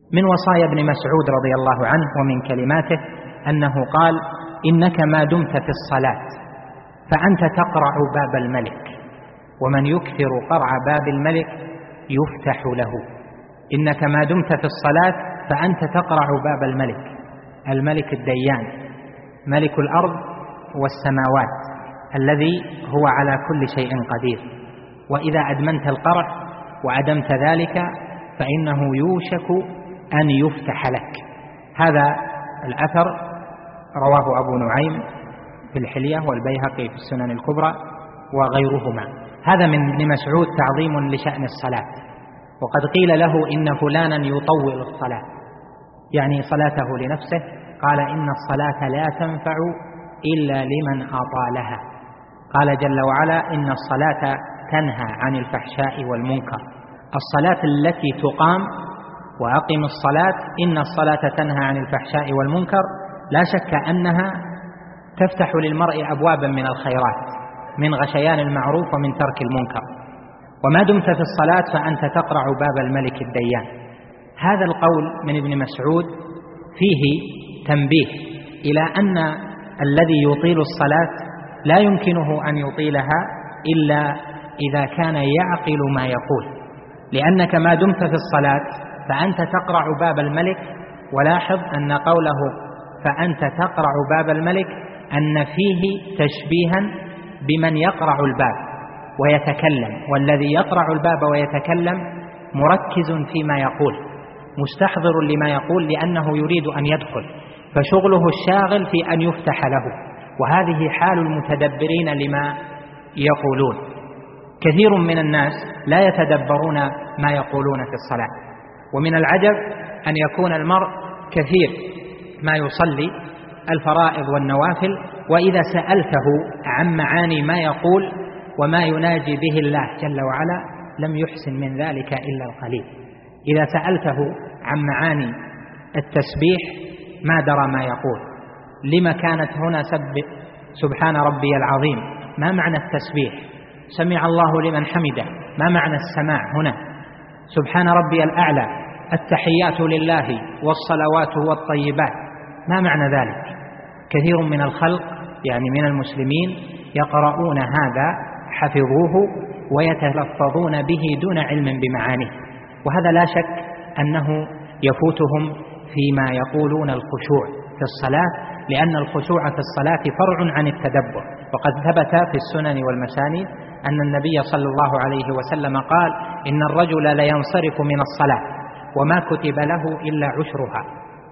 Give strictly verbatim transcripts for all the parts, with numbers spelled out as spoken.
من وصايا ابن مسعود رضي الله عنه ومن كلماته أنه قال: إنك ما دمت في الصلاة فأنت تقرع باب الملك، ومن يكثر قرع باب الملك يفتح له. إنك ما دمت في الصلاة فأنت تقرع باب الملك، الملك الديان، ملك الأرض والسماوات، الذي هو على كل شيء قدير. وإذا أدمنت القرع وعدمت ذلك فإنه يوشك أن يفتح لك. هذا الأثر رواه أبو نعيم في الحلية والبيهقي في السنن الكبرى وغيرهما. هذا من ابن مسعود تعظيم لشأن الصلاة. وقد قيل له إن فلانا يطول الصلاة، يعني صلاته لنفسه، قال: إن الصلاة لا تنفع إلا لمن أطالها. قال جل وعلا: إن الصلاة تنهى عن الفحشاء والمنكر. الصلاة التي تقام، وأقم الصلاة، إن الصلاة تنهى عن الفحشاء والمنكر، لا شك أنها تفتح للمرء أبوابا من الخيرات، من غشيان المعروف ومن ترك المنكر. وما دمت في الصلاة فأنت تقرع باب الملك الديان. هذا القول من ابن مسعود فيه تنبيه إلى أن الذي يطيل الصلاة لا يمكنه أن يطيلها إلا إذا كان يعقل ما يقول، لأنك ما دمت في الصلاة فأنت تقرع باب الملك. ولاحظ أن قوله فأنت تقرع باب الملك أن فيه تشبيها بمن يقرع الباب ويتكلم، والذي يقرع الباب ويتكلم مركز فيما يقول، مستحضر لما يقول، لأنه يريد أن يدخل، فشغله الشاغل في أن يفتح له. وهذه حال المتدبرين لما يقولون. كثير من الناس لا يتدبرون ما يقولون في الصلاة. ومن العجب أن يكون المرء كثير ما يصلي الفرائض والنوافل، وإذا سألته عن معاني ما يقول وما يناجي به الله جل وعلا لم يحسن من ذلك إلا القليل. إذا سألته عن معاني التسبيح ما درى ما يقول. لما كانت هنا سب سبحان ربي العظيم؟ ما معنى التسبيح؟ سمع الله لمن حمده، ما معنى السماع هنا؟ سبحان ربي الأعلى، التحيات لله والصلوات والطيبات، ما معنى ذلك؟ كثير من الخلق يعني من المسلمين يقرؤون هذا، حفظوه ويتلفظون به دون علم بمعانيه، وهذا لا شك أنه يفوتهم فيما يقولون الخشوع في الصلاة، لأن الخشوع في الصلاة فرع عن التدبر. وقد ثبت في السنن والمسانيد أن النبي صلى الله عليه وسلم قال: إن الرجل لينصرف من الصلاة وما كتب له إلا عشرها،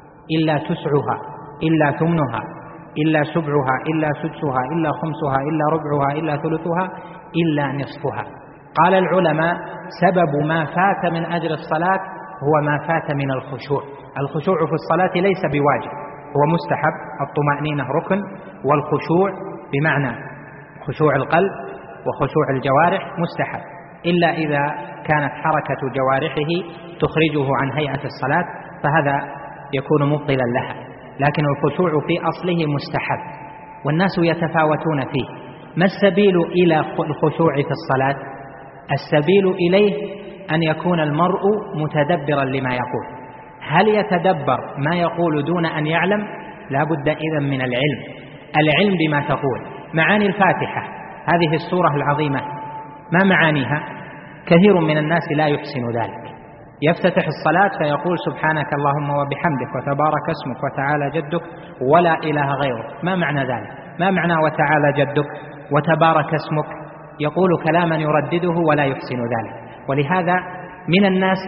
إلا تسعها، إلا ثمنها، إلا سبعها، إلا سدسها، إلا خمسها، إلا ربعها، إلا ثلثها، إلا نصفها. قال العلماء: سبب ما فات من أجر الصلاة هو ما فات من الخشوع. الخشوع في الصلاة ليس بواجب، هو مستحب. الطمأنينة ركن، والخشوع بمعنى خشوع القلب وخشوع الجوارح مستحب، إلا إذا كانت حركة جوارحه تخرجه عن هيئة الصلاة فهذا يكون مبطلا لها. لكن الخشوع في أصله مستحب، والناس يتفاوتون فيه. ما السبيل إلى الخشوع في الصلاة؟ السبيل إليه أن يكون المرء متدبرا لما يقول. هل يتدبر ما يقول دون أن يعلم؟ لا بد إذن من العلم، العلم بما تقول. معاني الفاتحة هذه السورة العظيمة ما معانيها؟ كثير من الناس لا يحسن ذلك. يفتتح الصلاة فيقول: سبحانك اللهم وبحمدك وتبارك اسمك وتعالى جدك ولا إله غيرك. ما معنى ذلك؟ ما معنى وتعالى جدك وتبارك اسمك؟ يقول كلاما يردده ولا يحسن ذلك. ولهذا من الناس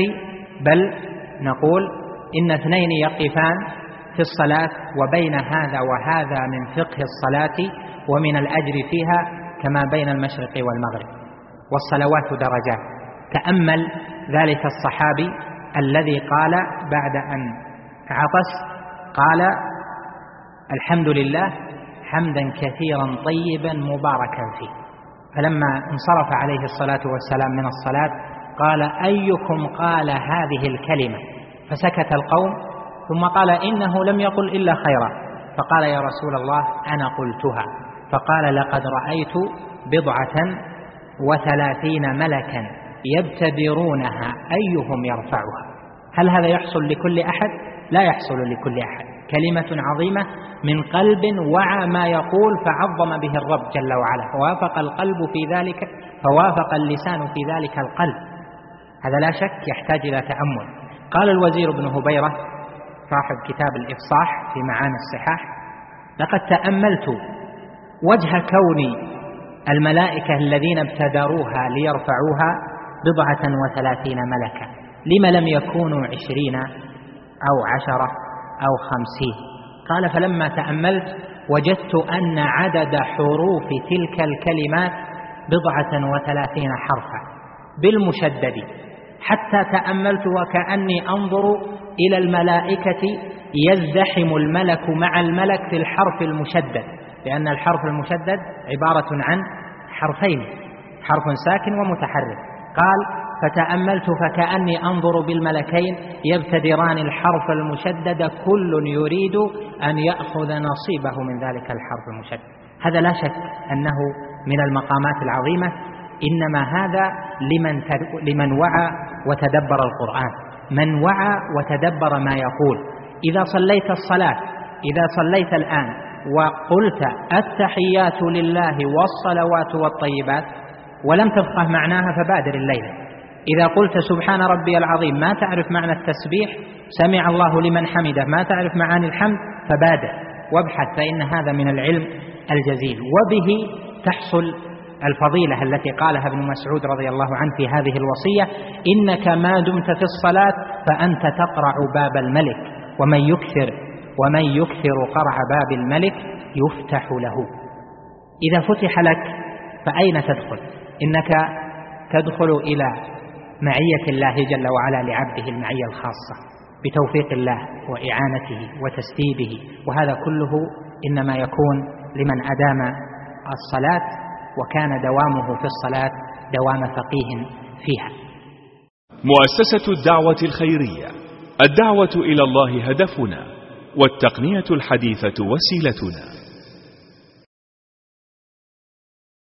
بل نقول إن اثنين يقفان في الصلاة وبين هذا وهذا من فقه الصلاة ومن الأجر فيها كما بين المشرق والمغرب، والصلوات درجات. تأمل ذلك الصحابي الذي قال بعد أن عطس قال: الحمد لله حمدا كثيرا طيبا مباركا فيه. فلما انصرف عليه الصلاة والسلام من الصلاة قال: أيكم قال هذه الكلمة؟ فسكت القوم، ثم قال: إنه لم يقل إلا خيرا. فقال: يا رسول الله أنا قلتها. فقال: لقد رأيت بضعة وثلاثين ملكا يبتدرونها أيهم يرفعها. هل هذا يحصل لكل أحد؟ لا يحصل لكل أحد. كلمة عظيمة من قلب وعى ما يقول فعظم به الرب جل وعلا، فوافق القلب في ذلك، فوافق اللسان في ذلك القلب. هذا لا شك يحتاج إلى تأمل. قال الوزير بن هبيرة صاحب كتاب الإفصاح في معاني الصحاح: لقد تأملت وجه كون الملائكة الذين ابتدروها ليرفعوها بضعة وثلاثين ملكا، لما لم يكونوا عشرين أو عشرة أو خمسين؟ قال: فلما تأملت وجدت أن عدد حروف تلك الكلمات بضعة وثلاثين حرفا بالمشدد، حتى تأملت وكأني أنظر إلى الملائكة يزدحم الملك مع الملك في الحرف المشدد، لأن الحرف المشدد عبارة عن حرفين، حرف ساكن ومتحرك. قال: فتأملت فكأني أنظر بالملكين يبتدران الحرف المشدد، كل يريد أن يأخذ نصيبه من ذلك الحرف المشدد. هذا لا شك أنه من المقامات العظيمة، إنما هذا لمن لمن وعى وتدبر القرآن، من وعى وتدبر ما يقول. إذا صليت الصلاة، إذا صليت الآن وقلت التحيات لله والصلوات والطيبات ولم تفقه معناها فبادر الليلة. إذا قلت سبحان ربي العظيم ما تعرف معنى التسبيح، سمع الله لمن حمده ما تعرف معاني الحمد، فبادر وابحث، فإن هذا من العلم الجزيل، وبه تحصل الفضيلة التي قالها ابن مسعود رضي الله عنه في هذه الوصية: إنك ما دمت في الصلاة فأنت تقرع باب الملك، ومن يكثر ومن يكثر قرع باب الملك يفتح له. إذا فتح لك فأين تدخل؟ إنك تدخل إلى معية الله جل وعلا لعبده المعية الخاصة بتوفيق الله وإعانته وتسديده، وهذا كله إنما يكون لمن أدام الصلاة وكان دوامه في الصلاة دوام فقيه فيها. مؤسسة الدعوة الخيرية، الدعوة إلى الله هدفنا، والتقنية الحديثة وسيلتنا.